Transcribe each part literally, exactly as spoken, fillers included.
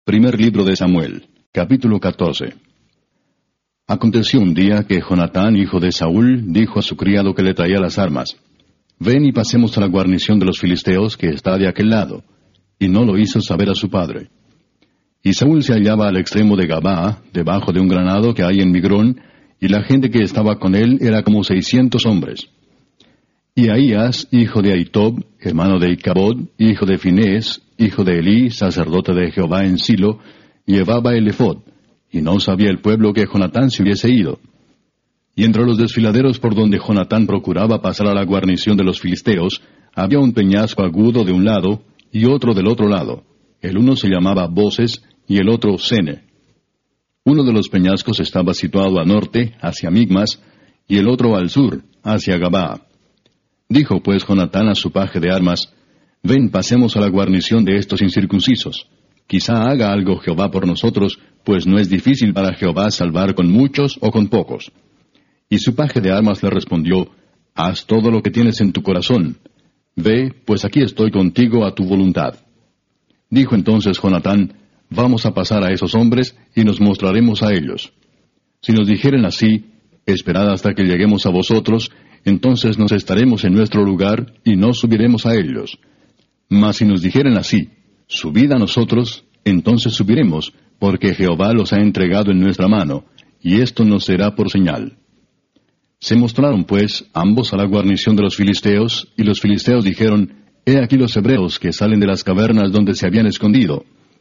Primer libro de Samuel, capítulo catorce. Aconteció un día que Jonatán, hijo de Saúl, dijo a su criado que le traía las armas: «Ven y pasemos a la guarnición de los filisteos que está de aquel lado». Y no lo hizo saber a su padre. Y Saúl se hallaba al extremo de Gabaa, debajo de un granado que hay en Migrón, y la gente que estaba con él era como seiscientos hombres. Y Ahías, hijo de Ahitob, hermano de Icabod, hijo de Finés, hijo de Elí, sacerdote de Jehová en Silo, llevaba el ephod, y no sabía el pueblo que Jonatán se hubiese ido. Y entre los desfiladeros por donde Jonatán procuraba pasar a la guarnición de los filisteos, había un peñasco agudo de un lado, y otro del otro lado. El uno se llamaba Boses, y el otro Sene. Uno de los peñascos estaba situado al norte, hacia Migmas, y el otro al sur, hacia Gabaa. Dijo pues Jonatán a su paje de armas: «Ven, pasemos a la guarnición de estos incircuncisos. Quizá haga algo Jehová por nosotros, pues no es difícil para Jehová salvar con muchos o con pocos». Y su paje de armas le respondió: «Haz todo lo que tienes en tu corazón. Ve, pues aquí estoy contigo a tu voluntad». Dijo entonces Jonatán: «Vamos a pasar a esos hombres, y nos mostraremos a ellos. Si nos dijeren así: Esperad hasta que lleguemos a vosotros, entonces nos estaremos en nuestro lugar, y no subiremos a ellos. Mas si nos dijeren así: Subid a nosotros, entonces subiremos, porque Jehová los ha entregado en nuestra mano, y esto nos será por señal». Se mostraron pues ambos a la guarnición de los filisteos, y los filisteos dijeron: «He aquí los hebreos que salen de las cavernas donde se habían escondido».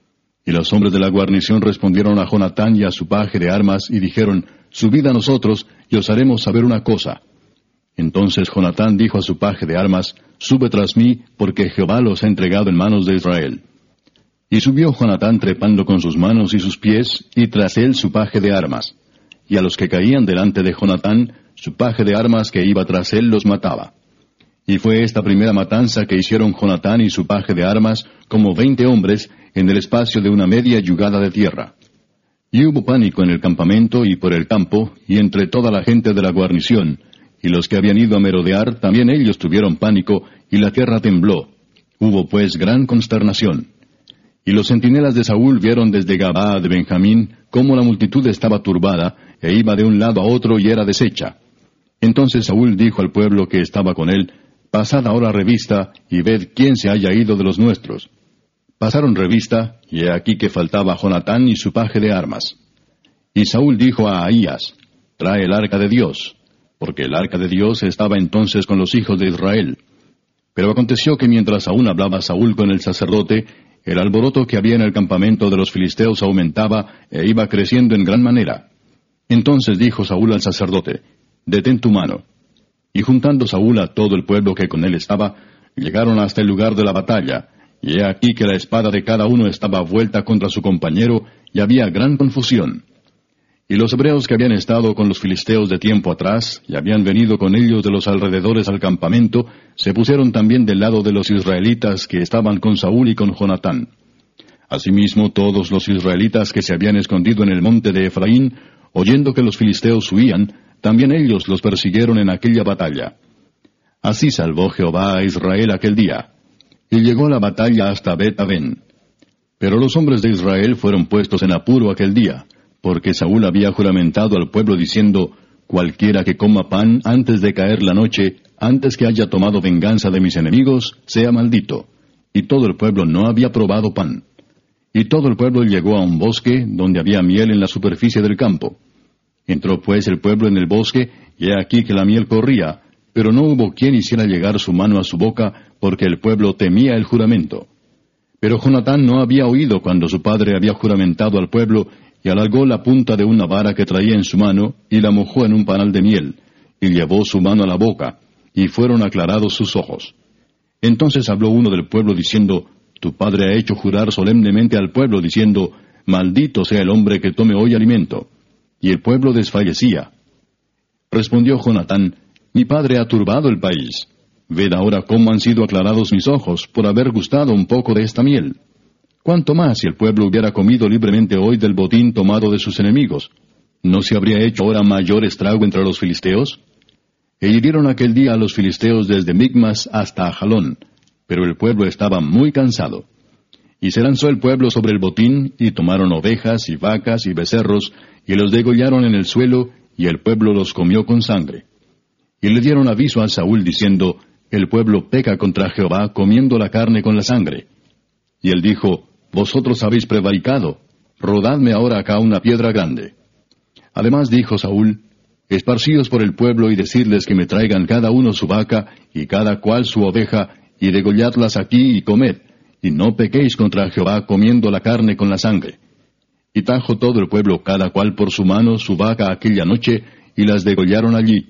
Y los hombres de la guarnición respondieron a Jonatán y a su paje de armas, y dijeron: «Subid a nosotros, y os haremos saber una cosa». Entonces Jonatán dijo a su paje de armas: «Sube tras mí, porque Jehová los ha entregado en manos de Israel». Y subió Jonatán trepando con sus manos y sus pies, y tras él su paje de armas. Y a los que caían delante de Jonatán, su paje de armas que iba tras él los mataba. Y fue esta primera matanza que hicieron Jonatán y su paje de armas, como veinte hombres, en el espacio de una media yugada de tierra. Y hubo pánico en el campamento y por el campo, y entre toda la gente de la guarnición, y los que habían ido a merodear, también ellos tuvieron pánico, y la tierra tembló. Hubo pues gran consternación. Y los centinelas de Saúl vieron desde Gabaa de Benjamín cómo la multitud estaba turbada, e iba de un lado a otro y era deshecha. Entonces Saúl dijo al pueblo que estaba con él: «Pasad ahora revista, y ved quién se haya ido de los nuestros». Pasaron revista, y he aquí que faltaba Jonatán y su paje de armas. Y Saúl dijo a Ahías: «Trae el arca de Dios», porque el arca de Dios estaba entonces con los hijos de Israel. Pero aconteció que mientras aún hablaba Saúl con el sacerdote, el alboroto que había en el campamento de los filisteos aumentaba e iba creciendo en gran manera. Entonces dijo Saúl al sacerdote: «Detén tu mano». Y juntando Saúl a todo el pueblo que con él estaba, llegaron hasta el lugar de la batalla, y he aquí que la espada de cada uno estaba vuelta contra su compañero, y había gran confusión. Y los hebreos que habían estado con los filisteos de tiempo atrás, y habían venido con ellos de los alrededores al campamento, se pusieron también del lado de los israelitas que estaban con Saúl y con Jonatán. Asimismo todos los israelitas que se habían escondido en el monte de Efraín, oyendo que los filisteos huían, también ellos los persiguieron en aquella batalla. Así salvó Jehová a Israel aquel día. Y llegó la batalla hasta Bet-Aven. Pero los hombres de Israel fueron puestos en apuro aquel día, porque Saúl había juramentado al pueblo diciendo: «Cualquiera que coma pan antes de caer la noche, antes que haya tomado venganza de mis enemigos, sea maldito». Y todo el pueblo no había probado pan. Y todo el pueblo llegó a un bosque, donde había miel en la superficie del campo. Entró pues el pueblo en el bosque, y he aquí que la miel corría, pero no hubo quien hiciera llegar su mano a su boca, porque el pueblo temía el juramento. Pero Jonatán no había oído cuando su padre había juramentado al pueblo, y alargó la punta de una vara que traía en su mano, y la mojó en un panal de miel, y llevó su mano a la boca, y fueron aclarados sus ojos. Entonces habló uno del pueblo diciendo: «Tu padre ha hecho jurar solemnemente al pueblo, diciendo: Maldito sea el hombre que tome hoy alimento». Y el pueblo desfallecía. Respondió Jonatán: «Mi padre ha turbado el país. Ved ahora cómo han sido aclarados mis ojos por haber gustado un poco de esta miel. ¿Cuánto más si el pueblo hubiera comido libremente hoy del botín tomado de sus enemigos? ¿No se habría hecho ahora mayor estrago entre los filisteos?» E hirieron aquel día a los filisteos desde Migmas hasta Ajalón, pero el pueblo estaba muy cansado. Y se lanzó el pueblo sobre el botín, y tomaron ovejas, y vacas, y becerros, y los degollaron en el suelo, y el pueblo los comió con sangre. Y le dieron aviso a Saúl, diciendo, el pueblo peca contra Jehová, comiendo la carne con la sangre. Y él dijo, vosotros habéis prevaricado, rodadme ahora acá una piedra grande. Además dijo Saúl, esparcíos por el pueblo y decidles que me traigan cada uno su vaca, y cada cual su oveja, y degolladlas aquí y comed, y no pequéis contra Jehová comiendo la carne con la sangre. Y trajo todo el pueblo cada cual por su mano su vaca aquella noche, y las degollaron allí.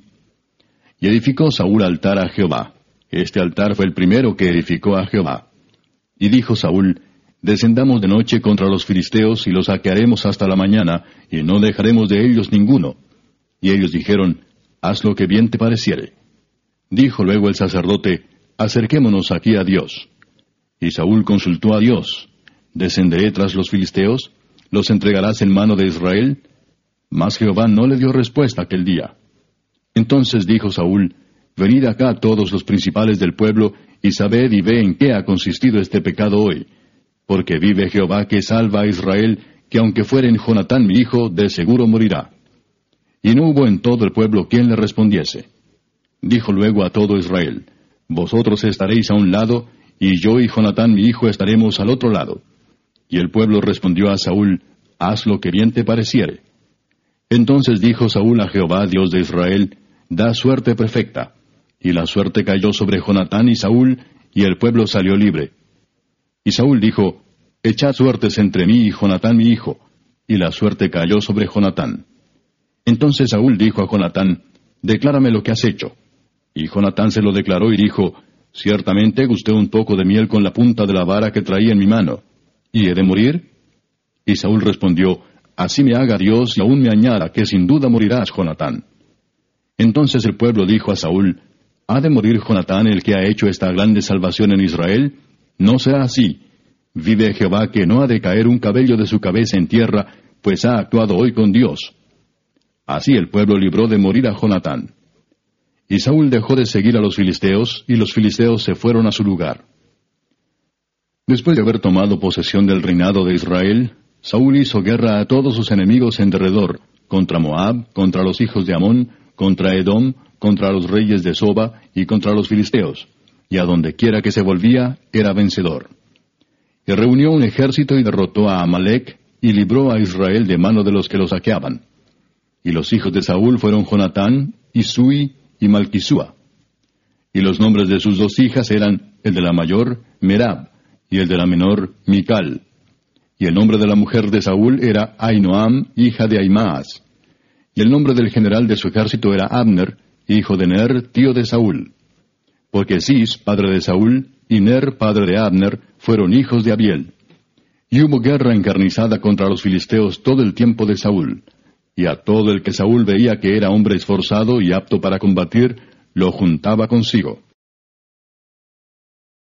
Y edificó Saúl altar a Jehová. Este altar fue el primero que edificó a Jehová. Y dijo Saúl, descendamos de noche contra los filisteos, y los saquearemos hasta la mañana, y no dejaremos de ellos ninguno. Y ellos dijeron, haz lo que bien te pareciere. Dijo luego el sacerdote, acerquémonos aquí a Dios. Y Saúl consultó a Dios, ¿descenderé tras los filisteos? ¿Los entregarás en mano de Israel? Mas Jehová no le dio respuesta aquel día. Entonces dijo Saúl, venid acá todos los principales del pueblo, y sabed y ve en qué ha consistido este pecado hoy. Porque vive Jehová que salva a Israel, que aunque fuere en Jonatán mi hijo, de seguro morirá. Y no hubo en todo el pueblo quien le respondiese. Dijo luego a todo Israel, vosotros estaréis a un lado, y yo y Jonatán mi hijo estaremos al otro lado. Y el pueblo respondió a Saúl, haz lo que bien te pareciere. Entonces dijo Saúl a Jehová, Dios de Israel, da suerte perfecta. Y la suerte cayó sobre Jonatán y Saúl, y el pueblo salió libre. Y Saúl dijo, echad suertes entre mí y Jonatán mi hijo. Y la suerte cayó sobre Jonatán. Entonces Saúl dijo a Jonatán, declárame lo que has hecho. Y Jonatán se lo declaró y dijo, ciertamente gusté un poco de miel con la punta de la vara que traía en mi mano. ¿Y he de morir? Y Saúl respondió, así me haga Dios y aún me añada, que sin duda morirás, Jonatán. Entonces el pueblo dijo a Saúl, ¿ha de morir Jonatán el que ha hecho esta grande salvación en Israel? No será así. Vive Jehová que no ha de caer un cabello de su cabeza en tierra, pues ha actuado hoy con Dios. Así el pueblo libró de morir a Jonatán. Y Saúl dejó de seguir a los filisteos, y los filisteos se fueron a su lugar. Después de haber tomado posesión del reinado de Israel, Saúl hizo guerra a todos sus enemigos en derredor, contra Moab, contra los hijos de Amón, contra Edom, contra los reyes de Soba, y contra los filisteos, y a donde quiera que se volvía, era vencedor. Y reunió un ejército y derrotó a Amalec, y libró a Israel de mano de los que lo saqueaban. Y los hijos de Saúl fueron Jonatán, Isui y Malquisúa. Y los nombres de sus dos hijas eran el de la mayor, Merab, y el de la menor, Mical. Y el nombre de la mujer de Saúl era Ainoam, hija de Ahimaas. Y el nombre del general de su ejército era Abner, hijo de Ner, tío de Saúl. Porque Cis, padre de Saúl, y Ner, padre de Abner, fueron hijos de Abiel. Y hubo guerra encarnizada contra los filisteos todo el tiempo de Saúl. Y a todo el que Saúl veía que era hombre esforzado y apto para combatir, lo juntaba consigo.